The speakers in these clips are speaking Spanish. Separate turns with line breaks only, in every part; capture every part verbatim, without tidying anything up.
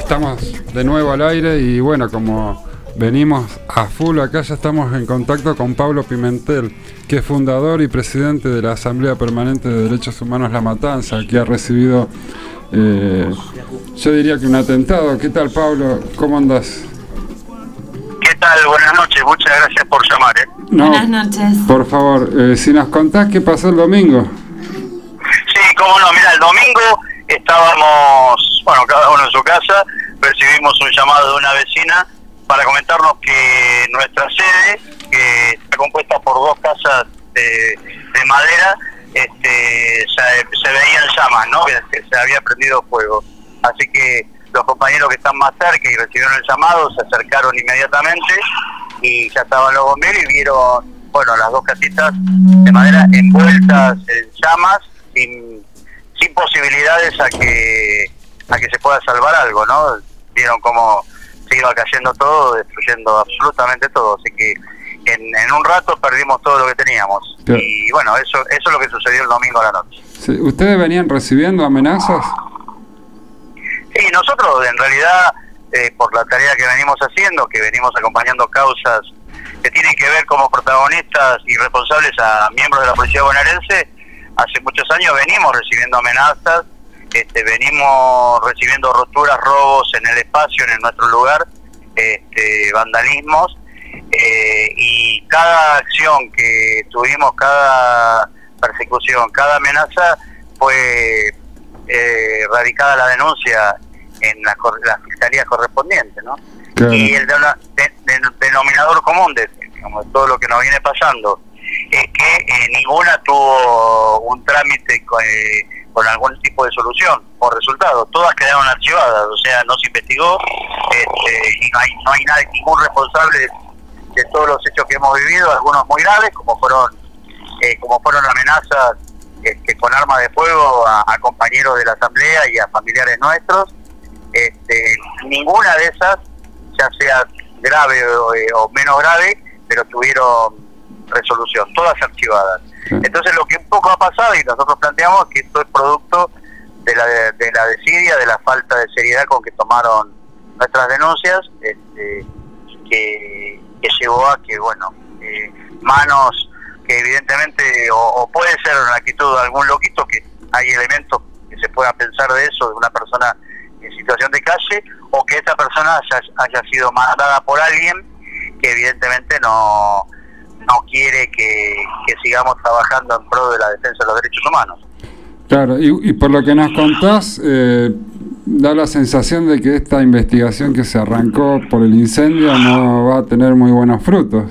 estamos de nuevo al aire y bueno, como venimos a full acá, ya estamos en contacto con Pablo Pimentel, que es fundador y presidente de la Asamblea Permanente de Derechos Humanos La Matanza, que ha recibido, eh, yo diría que un atentado. ¿Qué tal, Pablo? ¿Cómo andás?
¿Qué tal? Buenas noches, muchas gracias por llamar. ¿eh?
No,
Buenas noches.
Por favor, eh, si nos contás qué pasó el domingo.
Sí, cómo no, mira, el domingo estábamos, bueno, cada uno en su casa, recibimos un llamado de una vecina para comentarnos que nuestra sede, que está compuesta por dos casas de, de madera, este, se, se veían llamas, ¿no? Que, que se había prendido fuego. Así que los compañeros que están más cerca y recibieron el llamado se acercaron inmediatamente y ya estaban los bomberos y vieron, bueno, las dos casitas de madera envueltas en llamas, sin, sin posibilidades a que a que se pueda salvar algo, ¿no? Vieron cómo se iba cayendo todo, destruyendo absolutamente todo, así que en, en un rato perdimos todo lo que teníamos. Claro. Y bueno, eso eso es lo que sucedió el domingo a la noche.
Sí, ¿ustedes venían recibiendo amenazas?
Sí, nosotros en realidad, eh, por la tarea que venimos haciendo, que venimos acompañando causas que tienen que ver como protagonistas y responsables a miembros de la policía bonaerense, hace muchos años venimos recibiendo amenazas, este, venimos recibiendo roturas, robos en el espacio, en nuestro lugar, este, vandalismos, eh, y cada acción que tuvimos, cada persecución, cada amenaza fue eh, radicada la denuncia en la, la fiscalía correspondiente, ¿no? Claro. Y el de, de, de, denominador común de, digamos, de todo lo que nos viene pasando es que eh, ninguna tuvo un trámite con, eh, con algún tipo de solución o resultado. Todas quedaron archivadas, o sea, no se investigó, este, y no hay, no hay nadie, ningún responsable de, de todos los hechos que hemos vivido, algunos muy graves, como fueron eh, como fueron amenazas este, con armas de fuego a, a compañeros de la asamblea y a familiares nuestros. Este, ninguna de esas, ya sea grave o, o menos grave, pero tuvieron resolución, todas archivadas. Sí. Entonces lo que un poco ha pasado, y nosotros planteamos que esto es producto de la de, de la desidia, de la falta de seriedad con que tomaron nuestras denuncias, este, que, que llevó a que, bueno, eh, manos que evidentemente, o, o puede ser una actitud de algún loquito, que hay elementos que se pueda pensar de eso, de una persona en situación de calle, o que esta persona haya, haya sido mandada por alguien que evidentemente no no quiere que, que sigamos trabajando en pro de la defensa de los derechos humanos.
Claro, y, y por lo que nos contás, eh, da la sensación de que esta investigación que se arrancó por el incendio no va a tener muy buenos frutos.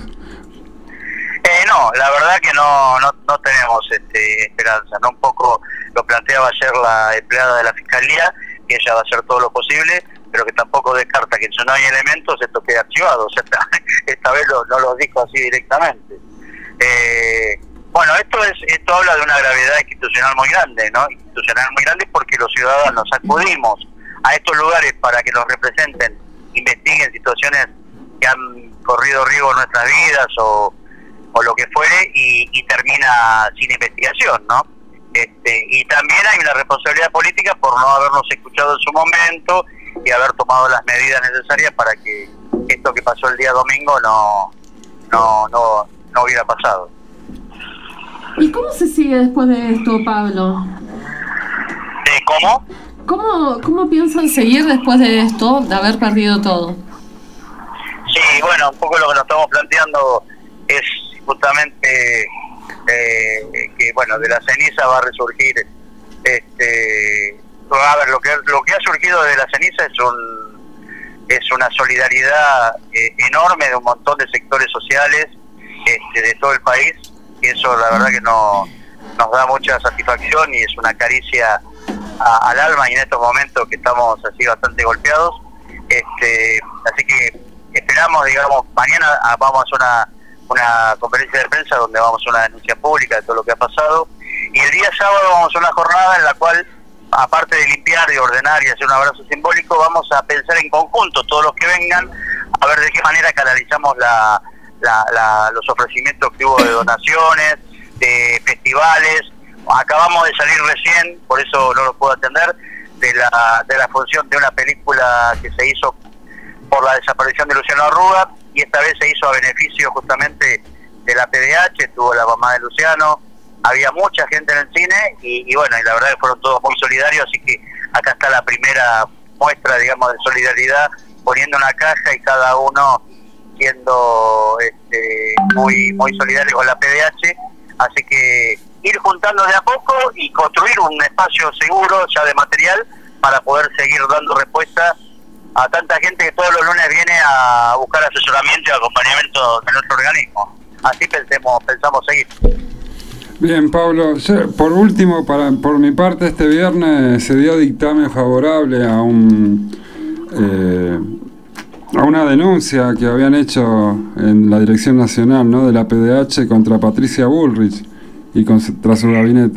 Eh, no, la verdad que no no, no tenemos este, esperanza, ¿no? Un poco lo planteaba ayer la empleada de la Fiscalía, que ella va a hacer todo lo posible, pero que tampoco descarta que si no hay elementos esto quede archivado. O sea, esta, esta vez lo, no lo dijo así directamente. Eh, bueno, esto es esto habla de una gravedad institucional muy grande, ¿no? Institucional muy grande porque los ciudadanos acudimos a estos lugares para que nos representen, investiguen situaciones que han corrido riesgo en nuestras vidas o, o lo que fuere, y, y termina sin investigación, ¿no? Este, y también hay una responsabilidad política por no habernos escuchado en su momento y haber tomado las medidas necesarias para que esto que pasó el día domingo no no no, no hubiera pasado.
¿Y cómo se sigue después de esto, Pablo?
¿Eh, ¿Cómo?
¿Cómo cómo piensan seguir después de esto, de haber perdido todo?
Sí, bueno, un poco lo que nos estamos planteando es justamente eh, que, bueno, de la ceniza va a resurgir este a ver, lo que lo que ha surgido de la ceniza es un es una solidaridad eh, enorme de un montón de sectores sociales este, de todo el país, y eso la verdad que no nos da mucha satisfacción y es una caricia a, al alma, y en estos momentos que estamos así bastante golpeados, este, así que esperamos, digamos, mañana vamos a hacer una una conferencia de prensa donde vamos a hacer una denuncia pública de todo lo que ha pasado, y el día sábado vamos a hacer una jornada en la cual, aparte de limpiar y ordenar y hacer un abrazo simbólico, vamos a pensar en conjunto, todos los que vengan, a ver de qué manera canalizamos la, la, la, los ofrecimientos que hubo de donaciones, de festivales. Acabamos de salir recién, por eso no los puedo atender, de la, de la función de una película que se hizo por la desaparición de Luciano Arruga, y esta vez se hizo a beneficio justamente de la P D H, estuvo la mamá de Luciano, había mucha gente en el cine, y, y bueno, y la verdad que fueron todos muy solidarios, así que acá está la primera muestra, digamos, de solidaridad, poniendo una caja y cada uno siendo este, muy muy solidario con la P D H, así que ir juntando de a poco y construir un espacio seguro ya de material para poder seguir dando respuesta a tanta gente que todos los lunes viene a buscar asesoramiento y acompañamiento de nuestro organismo. Así pensemos, pensamos seguir.
Bien, Pablo, yo, por último, para por mi parte, este viernes se dio dictamen favorable a un eh, a una denuncia que habían hecho en la Dirección Nacional, ¿no?, de la P D H contra Patricia Bullrich y contra su gabinete.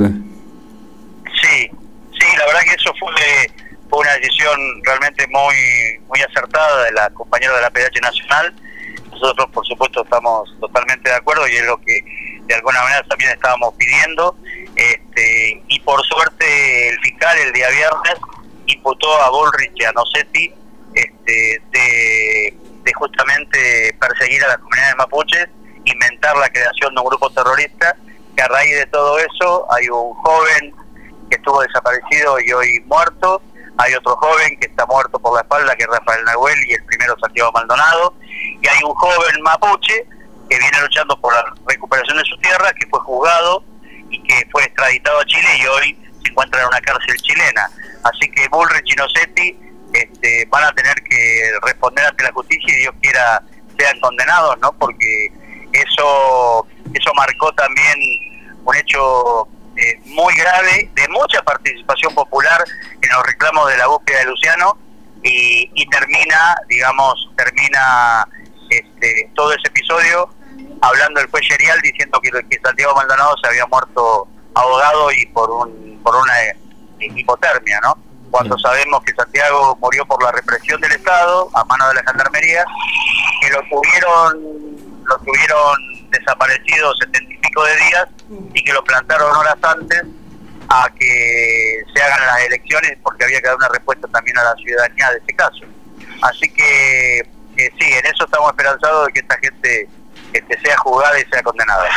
Sí, sí, la verdad que eso fue, fue una decisión realmente muy muy acertada de la compañera de la P D H Nacional. Nosotros, por supuesto, estamos totalmente de acuerdo y es lo que de alguna manera también estábamos pidiendo. Este, y por suerte el fiscal el día viernes imputó a Bullrich y a Nocetti este, de, de justamente perseguir a las comunidades mapuches, inventar la creación de un grupo terrorista, que a raíz de todo eso hay un joven que estuvo desaparecido y hoy muerto, hay otro joven que está muerto por la espalda, que es Rafael Nahuel, y el primero Santiago Maldonado, y hay un joven mapuche que viene luchando por la recuperación de su tierra, que fue juzgado y que fue extraditado a Chile y hoy se encuentra en una cárcel chilena. Así que Bullrich y Nocetti este, van a tener que responder ante la justicia y Dios quiera sean condenados, ¿no? Porque eso eso marcó también un hecho eh, muy grave, de mucha participación popular en los reclamos de la búsqueda de Luciano, y, y termina, digamos, termina este, todo ese episodio hablando el juez Yerial diciendo que, que Santiago Maldonado se había muerto ahogado y por un por una hipotermia, ¿no? Cuando sabemos que Santiago murió por la represión del Estado a mano de la Gendarmería, que lo tuvieron lo tuvieron desaparecido setenta y pico de días y que lo plantaron horas antes a que se hagan las elecciones, porque había que dar una respuesta también a la ciudadanía de ese caso. Así que eh, sí, en eso estamos esperanzados de que esta gente este, sea juzgada y sea condenada.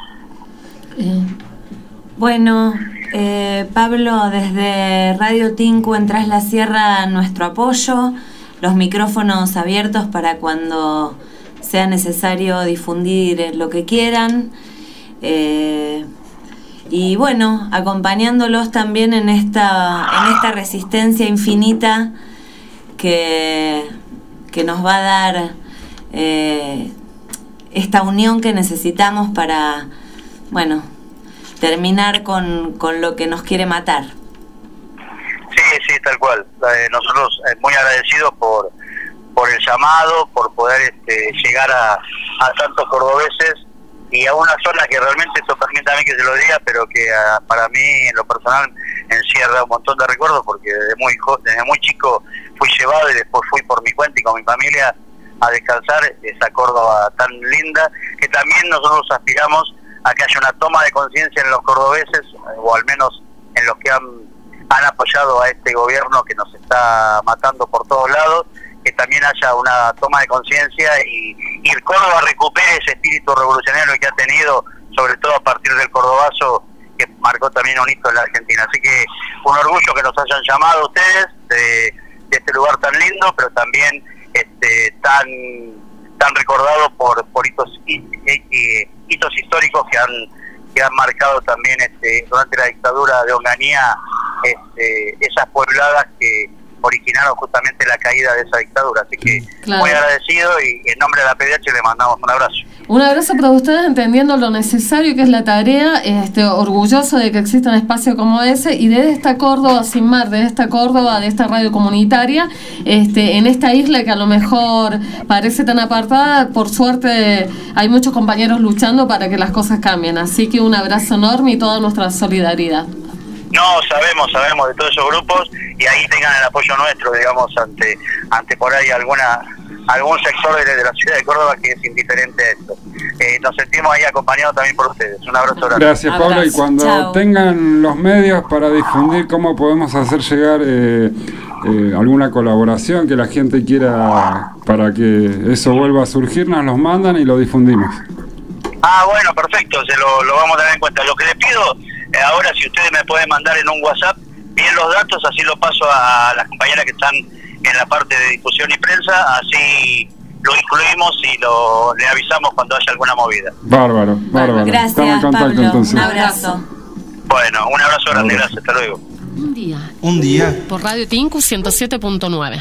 Eh, bueno, eh, Pablo, desde Radio Tinku en Tras la Sierra, nuestro apoyo, los micrófonos abiertos para cuando sea necesario difundir lo que quieran. Eh, y bueno, acompañándolos también en esta, en esta resistencia infinita que, que nos va a dar eh, esta unión que necesitamos para, bueno, terminar con, con lo que nos quiere matar.
Sí, sí, tal cual. Eh, nosotros eh, muy agradecidos por por el llamado, por poder este, llegar a, a tantos cordobeses y a una zona que realmente, esto permite a mí que se lo diga, pero que a, para mí en lo personal encierra un montón de recuerdos, porque desde muy desde muy chico fui llevado y después fui por mi cuenta y con mi familia a descansar esa Córdoba tan linda, que también nosotros aspiramos a que haya una toma de conciencia en los cordobeses, o al menos en los que han, han apoyado a este gobierno que nos está matando por todos lados, que también haya una toma de conciencia y, y el Córdoba recupere ese espíritu revolucionario que ha tenido, sobre todo a partir del Cordobazo, que marcó también un hito en la Argentina. Así que un orgullo que nos hayan llamado a ustedes de, de este lugar tan lindo, pero también este, tan tan recordado por, por hitos, hitos históricos que han que han marcado también este, durante la dictadura de Onganía este, esas puebladas que originaron justamente la caída de esa dictadura. Así que claro, muy agradecido, y en nombre de la P D H le mandamos un abrazo.
Un abrazo para ustedes, entendiendo lo necesario que es la tarea, este, orgulloso de que exista un espacio como ese, y de esta Córdoba sin mar, de esta Córdoba, de esta radio comunitaria, este, en esta isla que a lo mejor parece tan apartada, por suerte hay muchos compañeros luchando para que las cosas cambien. Así que un abrazo enorme y toda nuestra solidaridad.
No, sabemos, sabemos de todos esos grupos, y ahí tengan el apoyo nuestro, digamos, ante ante por ahí alguna algún sector de, de la ciudad de Córdoba que es indiferente a esto. eh, nos sentimos ahí acompañados también por ustedes. Un abrazo grande.
Gracias, Pablo.
Abrazo.
Y cuando
Chao.
tengan los medios para difundir cómo podemos hacer llegar eh, eh, alguna colaboración que la gente quiera para que eso vuelva a surgir, nos los mandan y lo difundimos.
Ah, bueno, perfecto, se lo, lo vamos a tener en cuenta. Lo que les pido, eh, ahora si ustedes me pueden mandar en un WhatsApp bien los datos, así lo paso a las compañeras que están en la parte de difusión y prensa, así lo incluimos y lo le avisamos cuando haya alguna movida.
Bárbaro, bárbaro.
Gracias,
Estamos en contacto
Pablo.
entonces.
Un abrazo.
Bueno, un abrazo grande, gracias, hasta luego.
Un día.
Un día.
Por Radio Tinku ciento siete punto nueve.